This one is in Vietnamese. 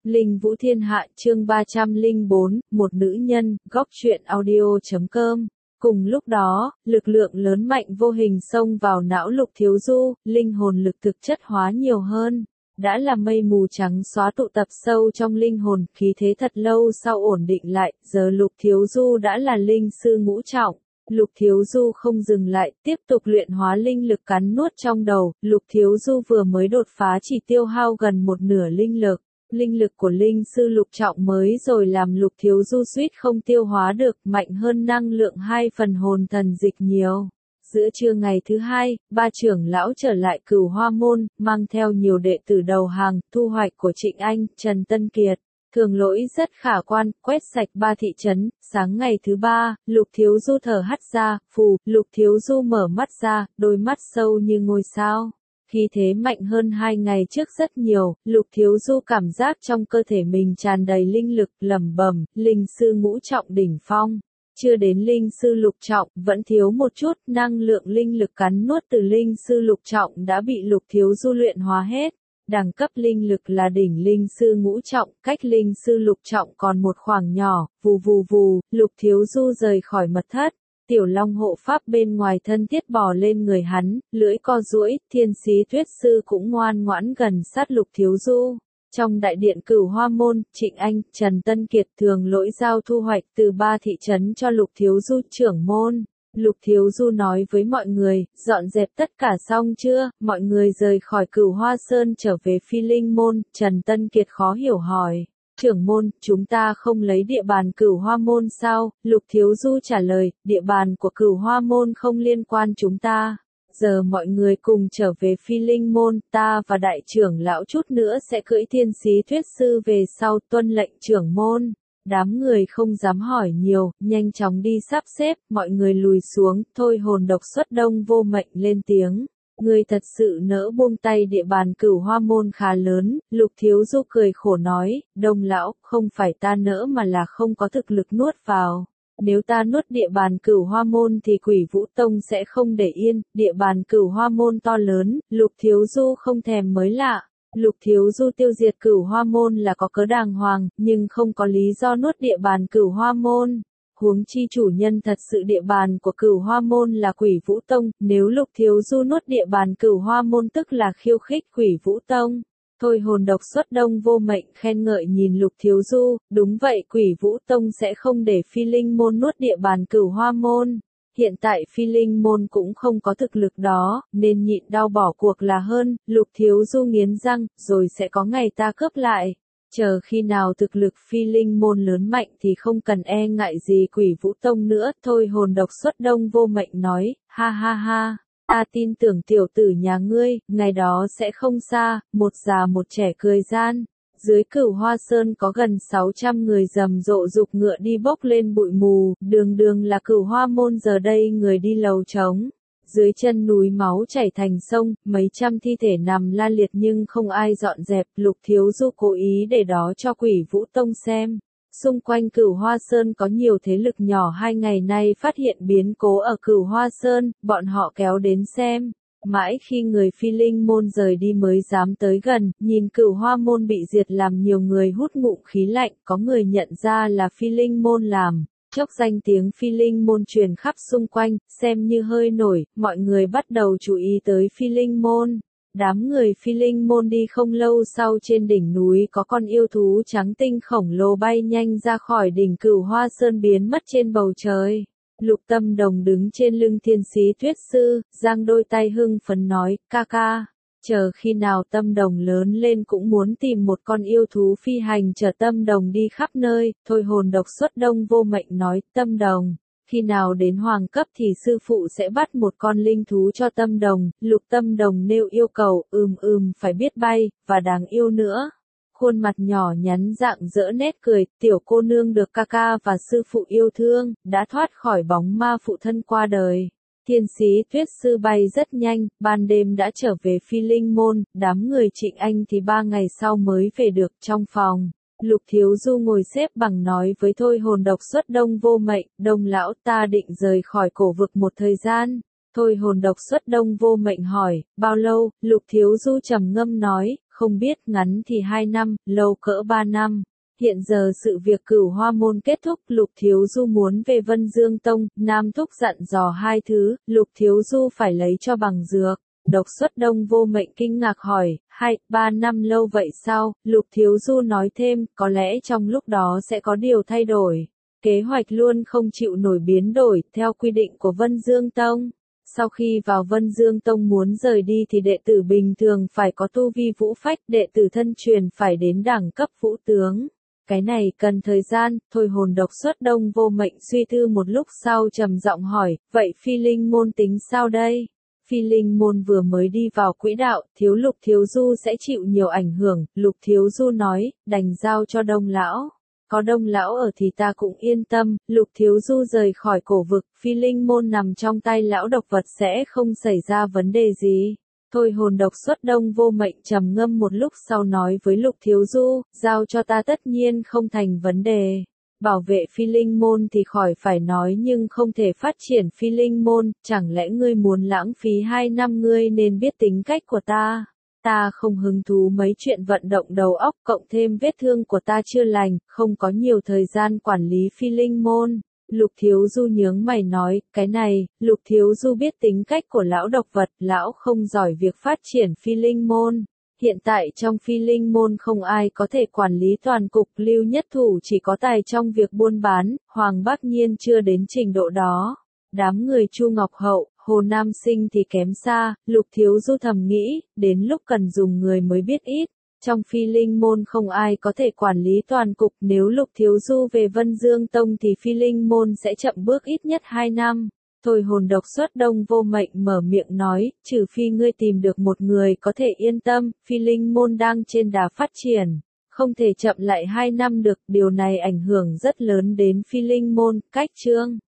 Linh Vũ Thiên Hạ chương 304, một nữ nhân, góc truyện audio.com. Cùng lúc đó, lực lượng lớn mạnh vô hình xông vào não Lục Thiếu Du, linh hồn lực thực chất hóa nhiều hơn. Đã là mây mù trắng xóa tụ tập sâu trong linh hồn, khí thế thật lâu sau ổn định lại, giờ Lục Thiếu Du đã là linh sư ngũ trọng. Lục Thiếu Du không dừng lại, tiếp tục luyện hóa linh lực cắn nuốt trong đầu, Lục Thiếu Du vừa mới đột phá chỉ tiêu hao gần một nửa linh lực. Linh lực của linh sư lục trọng mới rồi làm Lục Thiếu Du suýt không tiêu hóa được, mạnh hơn năng lượng 2 phần hồn thần dịch nhiều. Giữa trưa ngày thứ hai, ba trưởng lão trở lại Cửu Hoa Môn, mang theo nhiều đệ tử đầu hàng, thu hoạch của Trịnh Anh, Trần Tân Kiệt. Thường lỗi rất khả quan, quét sạch 3 thị trấn. Sáng ngày thứ ba, Lục Thiếu Du thở hắt ra, phù, Lục Thiếu Du mở mắt ra, đôi mắt sâu như ngôi sao. Khí thế mạnh hơn 2 ngày trước rất nhiều, Lục Thiếu Du cảm giác trong cơ thể mình tràn đầy linh lực, lẩm bẩm, linh sư ngũ trọng đỉnh phong. Chưa đến linh sư lục trọng, vẫn thiếu một chút, năng lượng linh lực cắn nuốt từ linh sư lục trọng đã bị Lục Thiếu Du luyện hóa hết. Đẳng cấp linh lực là đỉnh linh sư ngũ trọng, cách linh sư lục trọng còn một khoảng nhỏ, vù vù vù, Lục Thiếu Du rời khỏi mật thất. Tiểu Long hộ pháp bên ngoài thân thiết bò lên người hắn, lưỡi co duỗi, Thiên Sĩ Tuyết Sư cũng ngoan ngoãn gần sát Lục Thiếu Du. Trong đại điện Cửu Hoa Môn, Trịnh Anh, Trần Tân Kiệt thường lỗi giao thu hoạch từ 3 thị trấn cho Lục Thiếu Du trưởng môn. Lục Thiếu Du nói với mọi người, dọn dẹp tất cả xong chưa, mọi người rời khỏi Cửu Hoa Sơn trở về Phi Linh Môn, Trần Tân Kiệt khó hiểu hỏi. Trưởng môn, chúng ta không lấy địa bàn Cửu Hoa Môn sao? Lục Thiếu Du trả lời, địa bàn của Cửu Hoa Môn không liên quan chúng ta. Giờ mọi người cùng trở về Phi Linh Môn, ta và đại trưởng lão chút nữa sẽ cưỡi Thiên Sĩ Thuyết Sư về sau, tuân lệnh trưởng môn. Đám người không dám hỏi nhiều, nhanh chóng đi sắp xếp, mọi người lùi xuống, thôi hồn độc xuất Đông Vô Mệnh lên tiếng. Người thật sự nỡ buông tay, địa bàn Cửu Hoa Môn khá lớn. Lục Thiếu Du cười khổ nói, Đông lão, không phải ta nỡ mà là không có thực lực nuốt vào. Nếu ta nuốt địa bàn Cửu Hoa Môn thì Quỷ Vũ Tông sẽ không để yên, địa bàn Cửu Hoa Môn to lớn, Lục Thiếu Du không thèm mới lạ. Lục Thiếu Du tiêu diệt Cửu Hoa Môn là có cớ đàng hoàng, nhưng không có lý do nuốt địa bàn Cửu Hoa Môn. Huống chi chủ nhân thật sự địa bàn của Cửu Hoa Môn là Quỷ Vũ Tông, nếu Lục Thiếu Du nuốt địa bàn Cửu Hoa Môn tức là khiêu khích Quỷ Vũ Tông. Thôi hồn độc xuất Đông Vô Mệnh khen ngợi nhìn Lục Thiếu Du, đúng vậy, Quỷ Vũ Tông sẽ không để Phi Linh Môn nuốt địa bàn Cửu Hoa Môn. Hiện tại Phi Linh Môn cũng không có thực lực đó, nên nhịn đau bỏ cuộc là hơn. Lục Thiếu Du nghiến răng, rồi sẽ có ngày ta cướp lại. Chờ khi nào thực lực Phi Linh Môn lớn mạnh thì không cần e ngại gì Quỷ Vũ Tông nữa. Thôi hồn độc xuất Đông Vô Mệnh nói, ha ha ha, ta tin tưởng tiểu tử nhà ngươi, ngày đó sẽ không xa. Một già một trẻ cười gian. Dưới Cửu Hoa Sơn có gần 600 người rầm rộ dục ngựa đi bốc lên bụi mù, đường đường là Cửu Hoa Môn, giờ đây người đi lầu trống. Dưới chân núi máu chảy thành sông, mấy trăm thi thể nằm la liệt nhưng không ai dọn dẹp. Lục Thiếu Du cố ý để đó cho Quỷ Vũ Tông xem. Xung quanh Cửu Hoa Sơn có nhiều thế lực nhỏ, 2 ngày nay phát hiện biến cố ở Cửu Hoa Sơn, bọn họ kéo đến xem. Mãi khi người Phi Linh Môn rời đi mới dám tới gần, nhìn Cửu Hoa Môn bị diệt làm nhiều người hút ngụm khí lạnh, có người nhận ra là Phi Linh Môn làm. Chốc danh tiếng Phi Linh Môn truyền khắp xung quanh, xem như hơi nổi, mọi người bắt đầu chú ý tới Phi Linh Môn. Đám người Phi Linh Môn đi không lâu sau, trên đỉnh núi có con yêu thú trắng tinh khổng lồ bay nhanh ra khỏi đỉnh Cửu Hoa Sơn biến mất trên bầu trời. Lục Tâm Đồng đứng trên lưng Thiên Sĩ Tuyết Sư, giang đôi tay hưng phấn nói, ca ca, chờ khi nào Tâm Đồng lớn lên cũng muốn tìm một con yêu thú phi hành chở Tâm Đồng đi khắp nơi. Thôi hồn độc xuất Đông Vô Mệnh nói, Tâm Đồng, khi nào đến hoàng cấp thì sư phụ sẽ bắt một con linh thú cho Tâm Đồng. Lục Tâm Đồng nêu yêu cầu, phải biết bay, và đáng yêu nữa. Khuôn mặt nhỏ nhắn rạng rỡ nét cười, tiểu cô nương được ca ca và sư phụ yêu thương, đã thoát khỏi bóng ma phụ thân qua đời. Thiên Sĩ Tuyết Sư bay rất nhanh, ban đêm đã trở về Phi Linh Môn, đám người Trịnh Anh thì 3 ngày sau mới về được. Trong phòng, Lục Thiếu Du ngồi xếp bằng nói với thôi hồn độc xuất Đông Vô Mệnh, Đông lão, ta định rời khỏi cổ vực một thời gian. Thôi hồn độc xuất Đông Vô Mệnh hỏi, bao lâu? Lục Thiếu Du trầm ngâm nói, không biết, ngắn thì 2 năm, lâu cỡ 3 năm. Hiện giờ sự việc Cửu Hoa môn kết thúc, Lục Thiếu Du muốn về Vân Dương Tông, Nam Thúc dặn dò 2 thứ, Lục Thiếu Du phải lấy cho bằng dược. Độc Xuất Đông Vô Mệnh kinh ngạc hỏi, 2-3 năm lâu vậy sao? Lục Thiếu Du nói thêm, có lẽ trong lúc đó sẽ có điều thay đổi. Kế hoạch luôn không chịu nổi biến đổi, theo quy định của Vân Dương Tông. Sau khi vào Vân Dương Tông muốn rời đi thì đệ tử bình thường phải có tu vi vũ phách, đệ tử thân truyền phải đến đẳng cấp vũ tướng. Cái này cần thời gian, thôi hồn Độc Xuất Đông Vô Mệnh suy tư một lúc sau trầm giọng hỏi, vậy Phi Linh môn tính sao đây? Phi Linh môn vừa mới đi vào quỹ đạo, Lục Thiếu Du sẽ chịu nhiều ảnh hưởng, Lục Thiếu Du nói, đành giao cho Đông lão. Có Đông lão ở thì ta cũng yên tâm, Lục Thiếu Du rời khỏi cổ vực, Phi Linh môn nằm trong tay lão độc vật sẽ không xảy ra vấn đề gì. Thôi hồn Độc Xuất Đông Vô Mệnh trầm ngâm một lúc sau nói với Lục Thiếu Du, giao cho ta tất nhiên không thành vấn đề. Bảo vệ Phi Linh môn thì khỏi phải nói nhưng không thể phát triển Phi Linh môn, chẳng lẽ ngươi muốn lãng phí 2 năm, ngươi nên biết tính cách của ta. Ta không hứng thú mấy chuyện vận động đầu óc, cộng thêm vết thương của ta chưa lành, không có nhiều thời gian quản lý Phi Linh môn. Lục Thiếu Du nhướng mày nói, cái này, Lục Thiếu Du biết tính cách của lão độc vật, lão không giỏi việc phát triển Phi Linh môn. Hiện tại trong Phi Linh môn không ai có thể quản lý toàn cục, Lưu Nhất Thủ chỉ có tài trong việc buôn bán, Hoàng Bác Nhiên chưa đến trình độ đó. Đám người Chu Ngọc Hậu, Hồ Nam Sinh thì kém xa, Lục Thiếu Du thầm nghĩ, đến lúc cần dùng người mới biết ít. Trong Phi Linh môn không ai có thể quản lý toàn cục, nếu Lục Thiếu Du về Vân Dương Tông thì Phi Linh môn sẽ chậm bước ít nhất 2 năm. Thôi hồn Độc Xuất Đông Vô Mệnh mở miệng nói, trừ phi ngươi tìm được một người có thể yên tâm, Phi Linh môn đang trên đà phát triển, không thể chậm lại 2 năm được, điều này ảnh hưởng rất lớn đến Phi Linh môn. Cách chương